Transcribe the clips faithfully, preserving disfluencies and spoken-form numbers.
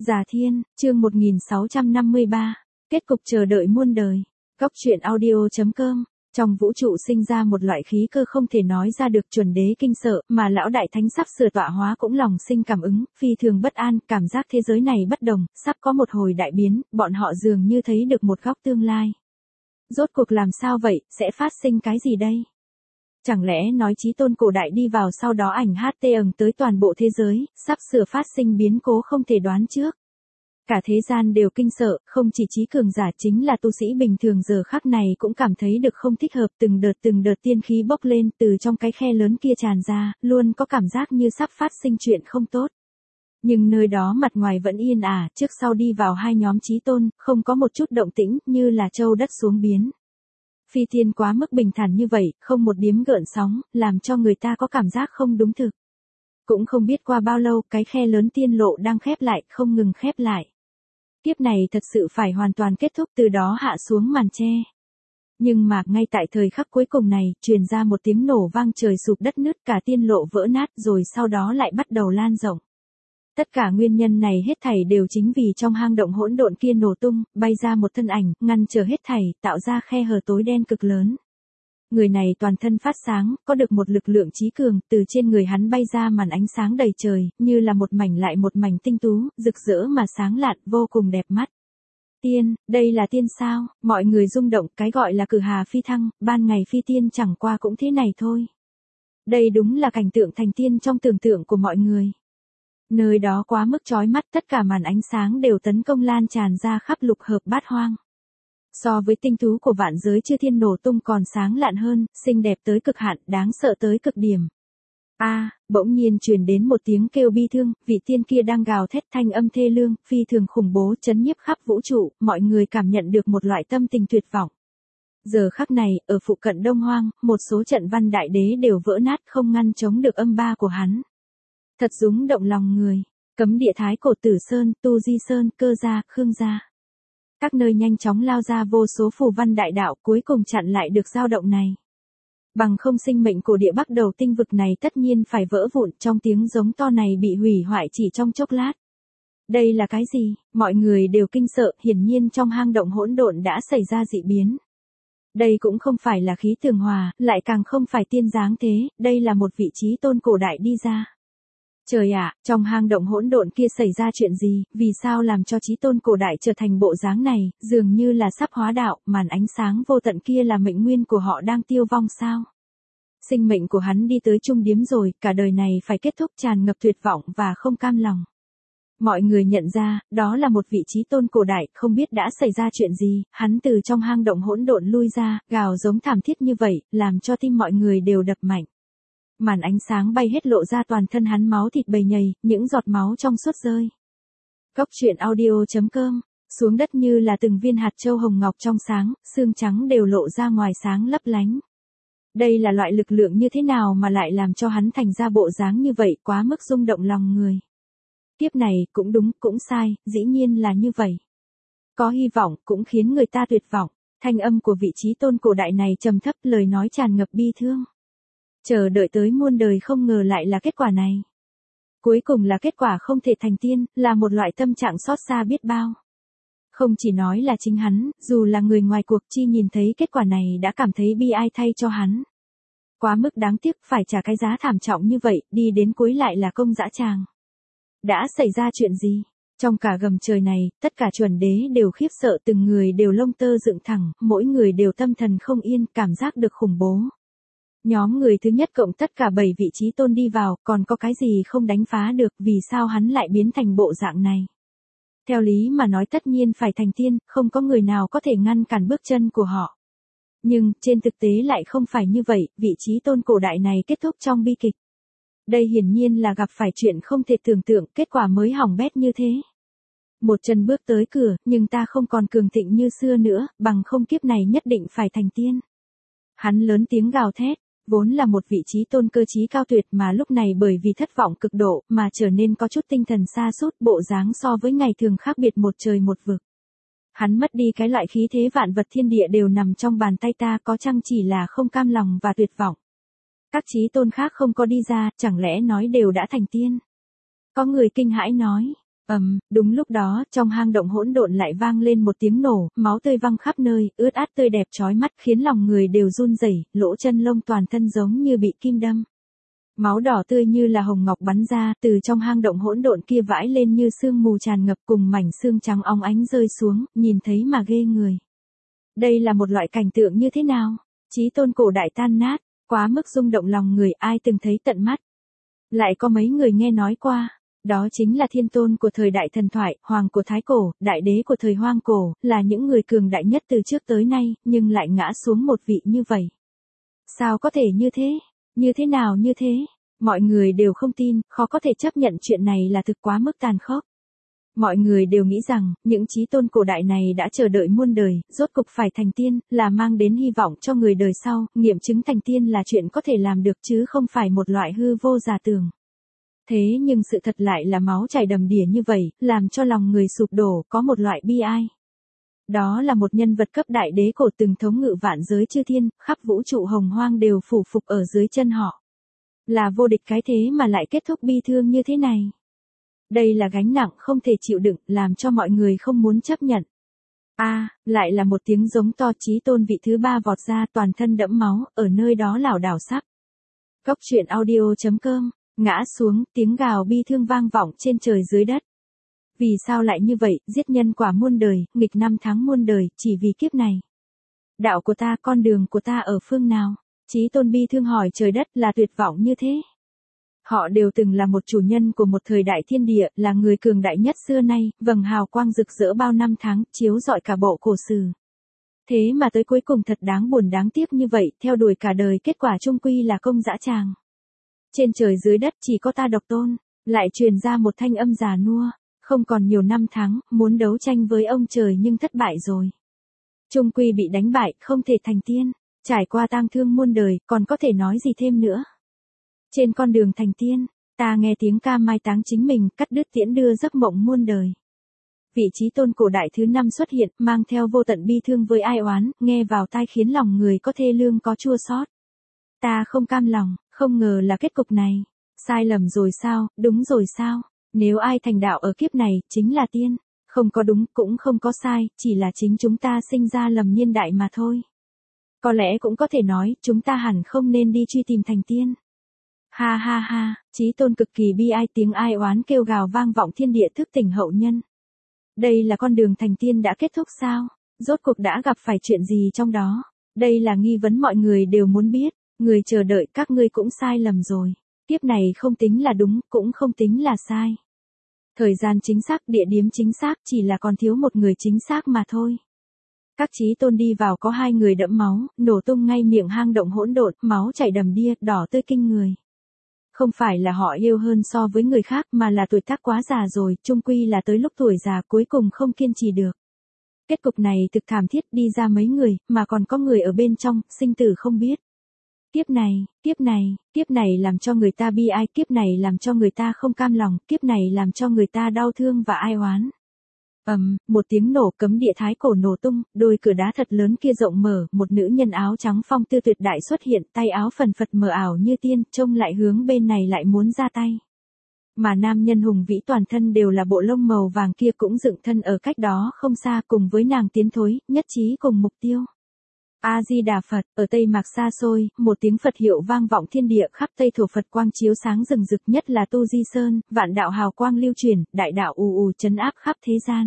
Già Thiên, chương một nghìn sáu trăm năm mươi ba, kết cục chờ đợi muôn đời. Góc truyện audio chấm com. Trong vũ trụ sinh ra một loại khí cơ không thể nói ra được, chuẩn đế kinh sợ, mà lão đại thánh sắp sửa tọa hóa cũng lòng sinh cảm ứng, phi thường bất an, cảm giác thế giới này bất đồng, sắp có một hồi đại biến, bọn họ dường như thấy được một góc tương lai. Rốt cuộc làm sao vậy, sẽ phát sinh cái gì đây? Chẳng lẽ nói chí tôn cổ đại đi vào sau đó ảnh hát tê ẩn tới toàn bộ thế giới, sắp sửa phát sinh biến cố không thể đoán trước. Cả thế gian đều kinh sợ, không chỉ trí cường giả chính là tu sĩ bình thường giờ khắc này cũng cảm thấy được không thích hợp, từng đợt từng đợt tiên khí bốc lên từ trong cái khe lớn kia tràn ra, luôn có cảm giác như sắp phát sinh chuyện không tốt. Nhưng nơi đó mặt ngoài vẫn yên ả, trước sau đi vào hai nhóm chí tôn, không có một chút động tĩnh, như là châu đất xuống biến. Phi thiên quá mức bình thản như vậy, không một điếm gợn sóng, làm cho người ta có cảm giác không đúng thực. Cũng không biết qua bao lâu, cái khe lớn tiên lộ đang khép lại, không ngừng khép lại. Kiếp này thật sự phải hoàn toàn kết thúc, từ đó hạ xuống màn che. Nhưng mà, ngay tại thời khắc cuối cùng này, truyền ra một tiếng nổ vang, trời sụp đất nứt, cả tiên lộ vỡ nát, rồi sau đó lại bắt đầu lan rộng. Tất cả nguyên nhân này hết thảy đều chính vì trong hang động hỗn độn kia nổ tung, bay ra một thân ảnh, ngăn trở hết thảy, tạo ra khe hở tối đen cực lớn. Người này toàn thân phát sáng, có được một lực lượng trí cường, từ trên người hắn bay ra màn ánh sáng đầy trời, như là một mảnh lại một mảnh tinh tú, rực rỡ mà sáng lạn, vô cùng đẹp mắt. Tiên, đây là tiên sao? Mọi người rung động, cái gọi là cử hà phi thăng, ban ngày phi tiên chẳng qua cũng thế này thôi. Đây đúng là cảnh tượng thành tiên trong tưởng tượng của mọi người. Nơi đó quá mức chói mắt, tất cả màn ánh sáng đều tấn công lan tràn ra khắp lục hợp bát hoang. So với tinh tú của vạn giới chư thiên nổ tung còn sáng lạn hơn, xinh đẹp tới cực hạn, đáng sợ tới cực điểm. A, à, bỗng nhiên truyền đến một tiếng kêu bi thương, vị tiên kia đang gào thét, thanh âm thê lương, phi thường khủng bố, chấn nhiếp khắp vũ trụ, mọi người cảm nhận được một loại tâm tình tuyệt vọng. Giờ khắc này, ở phụ cận Đông Hoang, một số trận văn đại đế đều vỡ nát, không ngăn chống được âm ba của hắn. Thật rúng động lòng người. Cấm địa Thái Cổ Tử Sơn, Tu Di Sơn, Cơ Gia, Khương Gia. Các nơi nhanh chóng lao ra vô số phù văn đại đạo, cuối cùng chặn lại được dao động này. Bằng không sinh mệnh của địa Bắc đầu tinh vực này tất nhiên phải vỡ vụn, trong tiếng giống to này bị hủy hoại chỉ trong chốc lát. Đây là cái gì? Mọi người đều kinh sợ, hiển nhiên trong hang động hỗn độn đã xảy ra dị biến. Đây cũng không phải là khí tường hòa, lại càng không phải tiên dáng thế, đây là một vị chí tôn cổ đại đi ra. Trời ạ, trong hang động hỗn độn kia xảy ra chuyện gì, vì sao làm cho chí tôn cổ đại trở thành bộ dáng này, dường như là sắp hóa đạo, màn ánh sáng vô tận kia là mệnh nguyên của họ đang tiêu vong sao? Sinh mệnh của hắn đi tới trung điếm rồi, cả đời này phải kết thúc, tràn ngập tuyệt vọng và không cam lòng. Mọi người nhận ra, đó là một vị chí tôn cổ đại, không biết đã xảy ra chuyện gì, hắn từ trong hang động hỗn độn lui ra, gào giống thảm thiết như vậy, làm cho tim mọi người đều đập mạnh. Màn ánh sáng bay hết lộ ra toàn thân hắn, máu thịt bầy nhầy, những giọt máu trong suốt rơi. Góc truyện audio chấm com, xuống đất như là từng viên hạt châu hồng ngọc trong sáng, xương trắng đều lộ ra ngoài sáng lấp lánh. Đây là loại lực lượng như thế nào mà lại làm cho hắn thành ra bộ dáng như vậy, quá mức rung động lòng người. Tiếp này, cũng đúng, cũng sai, dĩ nhiên là như vậy. Có hy vọng, cũng khiến người ta tuyệt vọng. Thanh âm của vị chí tôn cổ đại này trầm thấp, lời nói tràn ngập bi thương. Chờ đợi tới muôn đời không ngờ lại là kết quả này. Cuối cùng là kết quả không thể thành tiên, là một loại tâm trạng xót xa biết bao. Không chỉ nói là chính hắn, dù là người ngoài cuộc chi nhìn thấy kết quả này đã cảm thấy bi ai thay cho hắn. Quá mức đáng tiếc, phải trả cái giá thảm trọng như vậy, đi đến cuối lại là công dã tràng. Đã xảy ra chuyện gì? Trong cả gầm trời này, tất cả chuẩn đế đều khiếp sợ, từng người đều lông tơ dựng thẳng, mỗi người đều tâm thần không yên, cảm giác được khủng bố. Nhóm người thứ nhất cộng tất cả bảy vị chí tôn đi vào, còn có cái gì không đánh phá được, vì sao hắn lại biến thành bộ dạng này? Theo lý mà nói tất nhiên phải thành tiên, không có người nào có thể ngăn cản bước chân của họ. Nhưng, trên thực tế lại không phải như vậy, vị chí tôn cổ đại này kết thúc trong bi kịch. Đây hiển nhiên là gặp phải chuyện không thể tưởng tượng, kết quả mới hỏng bét như thế. Một chân bước tới cửa, nhưng ta không còn cường thịnh như xưa nữa, bằng không kiếp này nhất định phải thành tiên. Hắn lớn tiếng gào thét. Vốn là một vị chí tôn cơ trí cao tuyệt mà lúc này bởi vì thất vọng cực độ mà trở nên có chút tinh thần sa sút, bộ dáng so với ngày thường khác biệt một trời một vực. Hắn mất đi cái loại khí thế vạn vật thiên địa đều nằm trong bàn tay ta, có chăng chỉ là không cam lòng và tuyệt vọng. Các chí tôn khác không có đi ra, chẳng lẽ nói đều đã thành tiên? Có người kinh hãi nói, Ầm, đúng lúc đó, trong hang động hỗn độn lại vang lên một tiếng nổ, máu tươi văng khắp nơi, ướt át tươi đẹp chói mắt, khiến lòng người đều run rẩy, lỗ chân lông toàn thân giống như bị kim đâm. Máu đỏ tươi như là hồng ngọc bắn ra, từ trong hang động hỗn độn kia vãi lên như sương mù tràn ngập, cùng mảnh xương trắng óng ánh rơi xuống, nhìn thấy mà ghê người. Đây là một loại cảnh tượng như thế nào? Chí tôn cổ đại tan nát, quá mức rung động lòng người, ai từng thấy tận mắt. Lại có mấy người nghe nói qua. Đó chính là thiên tôn của thời đại thần thoại, hoàng của Thái Cổ, đại đế của thời hoang cổ, là những người cường đại nhất từ trước tới nay, nhưng lại ngã xuống một vị như vậy. Sao có thể như thế? Như thế nào như thế? Mọi người đều không tin, khó có thể chấp nhận chuyện này là thực quá mức tàn khốc. Mọi người đều nghĩ rằng, những chí tôn cổ đại này đã chờ đợi muôn đời, rốt cục phải thành tiên, là mang đến hy vọng cho người đời sau, nghiệm chứng thành tiên là chuyện có thể làm được chứ không phải một loại hư vô giả tưởng. Thế nhưng sự thật lại là máu chảy đầm đìa như vậy, làm cho lòng người sụp đổ, có một loại bi ai. Đó là một nhân vật cấp đại đế cổ từng thống ngự vạn giới chư thiên, khắp vũ trụ hồng hoang đều phủ phục ở dưới chân họ. Là vô địch cái thế mà lại kết thúc bi thương như thế này. Đây là gánh nặng không thể chịu đựng, làm cho mọi người không muốn chấp nhận. A, à, lại là một tiếng giống to, chí tôn vị thứ ba vọt ra, toàn thân đẫm máu, ở nơi đó lảo đảo sắp. Cốc truyện audio chấm com, ngã xuống, tiếng gào bi thương vang vọng trên trời dưới đất. Vì sao lại như vậy, giết nhân quả muôn đời, nghịch năm tháng muôn đời, chỉ vì kiếp này. Đạo của ta, con đường của ta ở phương nào? Chí tôn bi thương hỏi trời đất, là tuyệt vọng như thế. Họ đều từng là một chủ nhân của một thời đại thiên địa, là người cường đại nhất xưa nay, vầng hào quang rực rỡ bao năm tháng, chiếu rọi cả bộ cổ sử. Thế mà tới cuối cùng thật đáng buồn đáng tiếc như vậy, theo đuổi cả đời, kết quả chung quy là công dã tràng. Trên trời dưới đất chỉ có ta độc tôn, lại truyền ra một thanh âm già nua, không còn nhiều năm tháng, muốn đấu tranh với ông trời nhưng thất bại rồi. Chung quy bị đánh bại, không thể thành tiên, trải qua tang thương muôn đời, còn có thể nói gì thêm nữa. Trên con đường thành tiên, ta nghe tiếng ca mai táng chính mình, cắt đứt tiễn đưa giấc mộng muôn đời. Vị chí tôn cổ đại thứ năm xuất hiện, mang theo vô tận bi thương với ai oán, nghe vào tai khiến lòng người có thê lương có chua xót. Ta không cam lòng, không ngờ là kết cục này. Sai lầm rồi sao, đúng rồi sao? Nếu ai thành đạo ở kiếp này, chính là tiên. Không có đúng, cũng không có sai, chỉ là chính chúng ta sinh ra lầm niên đại mà thôi. Có lẽ cũng có thể nói, chúng ta hẳn không nên đi truy tìm thành tiên. Ha ha ha, chí tôn cực kỳ bi ai, tiếng ai oán kêu gào vang vọng thiên địa, thức tỉnh hậu nhân. Đây là con đường thành tiên đã kết thúc sao? Rốt cuộc đã gặp phải chuyện gì trong đó? Đây là nghi vấn mọi người đều muốn biết. Người chờ đợi, các ngươi cũng sai lầm rồi. Kiếp này không tính là đúng, cũng không tính là sai. Thời gian chính xác, địa điểm chính xác, chỉ là còn thiếu một người chính xác mà thôi. Các chí tôn đi vào có hai người đẫm máu, nổ tung ngay miệng hang động hỗn độn, máu chảy đầm đìa, đỏ tươi kinh người. Không phải là họ yêu hơn so với người khác, mà là tuổi tác quá già rồi, chung quy là tới lúc tuổi già cuối cùng không kiên trì được. Kết cục này thực thảm thiết, đi ra mấy người, mà còn có người ở bên trong, sinh tử không biết. Kiếp này, kiếp này, kiếp này làm cho người ta bi ai, kiếp này làm cho người ta không cam lòng, kiếp này làm cho người ta đau thương và ai oán. Ầm, um, một tiếng nổ, cấm địa thái cổ nổ tung, đôi cửa đá thật lớn kia rộng mở, một nữ nhân áo trắng phong tư tuyệt đại xuất hiện, tay áo phần phật mờ ảo như tiên, trông lại hướng bên này lại muốn ra tay. Mà nam nhân hùng vĩ toàn thân đều là bộ lông màu vàng kia cũng dựng thân ở cách đó không xa, cùng với nàng tiến thối, nhất trí cùng mục tiêu. A-di-đà Phật, ở Tây Mạc xa xôi, một tiếng Phật hiệu vang vọng thiên địa, khắp Tây thổ Phật quang chiếu sáng rừng rực, nhất là Tu Di Sơn, vạn đạo hào quang lưu truyền, đại đạo ù ù trấn áp khắp thế gian.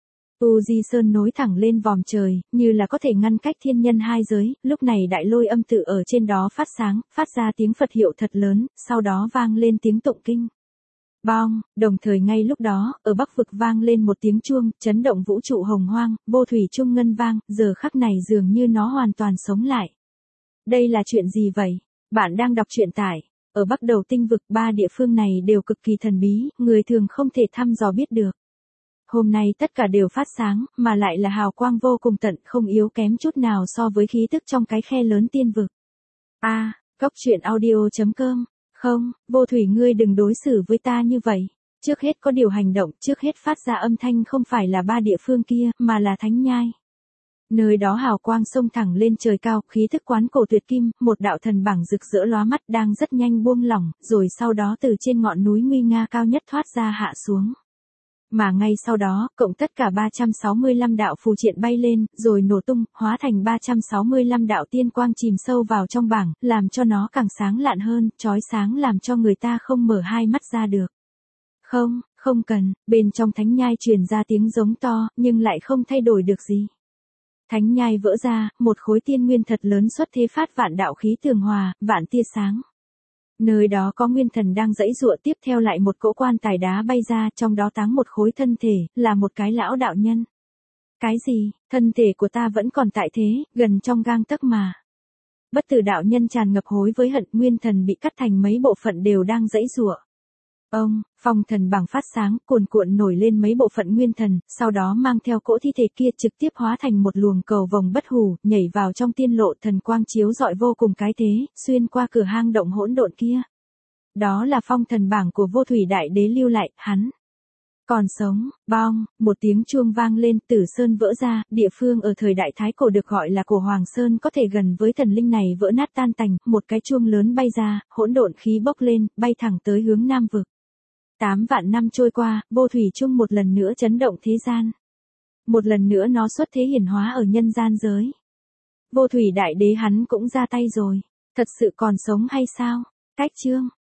Tu Di Sơn nối thẳng lên vòm trời, như là có thể ngăn cách thiên nhân hai giới, lúc này đại lôi âm tự ở trên đó phát sáng, phát ra tiếng Phật hiệu thật lớn, sau đó vang lên tiếng tụng kinh. Bong, đồng thời ngay lúc đó, ở Bắc vực vang lên một tiếng chuông, chấn động vũ trụ hồng hoang, vô thủy trung ngân vang, giờ khắc này dường như nó hoàn toàn sống lại. Đây là chuyện gì vậy? Bạn đang đọc truyện tải. Ở Bắc đầu tinh vực, ba địa phương này đều cực kỳ thần bí, người thường không thể thăm dò biết được. Hôm nay tất cả đều phát sáng, mà lại là hào quang vô cùng tận, không yếu kém chút nào so với khí tức trong cái khe lớn tiên vực. A, à, cốc truyện audio chấm com. Không, vô thủy ngươi đừng đối xử với ta như vậy. Trước hết có điều hành động, trước hết phát ra âm thanh không phải là ba địa phương kia, mà là thánh nhai. Nơi đó hào quang sông thẳng lên trời cao, khí thức quán cổ tuyệt kim, một đạo thần bảng rực rỡ lóa mắt đang rất nhanh buông lỏng, rồi sau đó từ trên ngọn núi nguy nga cao nhất thoát ra hạ xuống. Mà ngay sau đó, cộng tất cả ba trăm sáu mươi lăm đạo phù triện bay lên, rồi nổ tung, hóa thành ba trăm sáu mươi lăm đạo tiên quang chìm sâu vào trong bảng, làm cho nó càng sáng lạn hơn, chói sáng làm cho người ta không mở hai mắt ra được. Không, không cần, bên trong thánh nhai truyền ra tiếng giống to, nhưng lại không thay đổi được gì. Thánh nhai vỡ ra, một khối tiên nguyên thật lớn xuất thế phát vạn đạo khí tường hòa, vạn tia sáng. Nơi đó có nguyên thần đang giãy giụa, tiếp theo lại một cỗ quan tài đá bay ra, trong đó táng một khối thân thể, là một cái lão đạo nhân. Cái gì, thân thể của ta vẫn còn tại thế, gần trong gang tấc mà. Bất tử đạo nhân tràn ngập hối với hận, nguyên thần bị cắt thành mấy bộ phận đều đang giãy giụa. Ông, phong thần bảng phát sáng, cuồn cuộn nổi lên mấy bộ phận nguyên thần, sau đó mang theo cỗ thi thể kia trực tiếp hóa thành một luồng cầu vồng bất hủ, nhảy vào trong tiên lộ, thần quang chiếu rọi vô cùng cái thế, xuyên qua cửa hang động hỗn độn kia. Đó là phong thần bảng của Vô Thủy Đại Đế lưu lại, hắn còn sống. Bong, một tiếng chuông vang lên, Tử Sơn vỡ ra, địa phương ở thời đại Thái Cổ được gọi là Cổ Hoàng Sơn có thể gần với thần linh này vỡ nát tan tành, một cái chuông lớn bay ra, hỗn độn khí bốc lên, bay thẳng tới hướng Nam vực. Tám vạn năm trôi qua, Vô Thủy Chung một lần nữa chấn động thế gian. Một lần nữa nó xuất thế hiển hóa ở nhân gian giới. Vô Thủy Đại Đế hắn cũng ra tay rồi. Thật sự còn sống hay sao? Cách chương.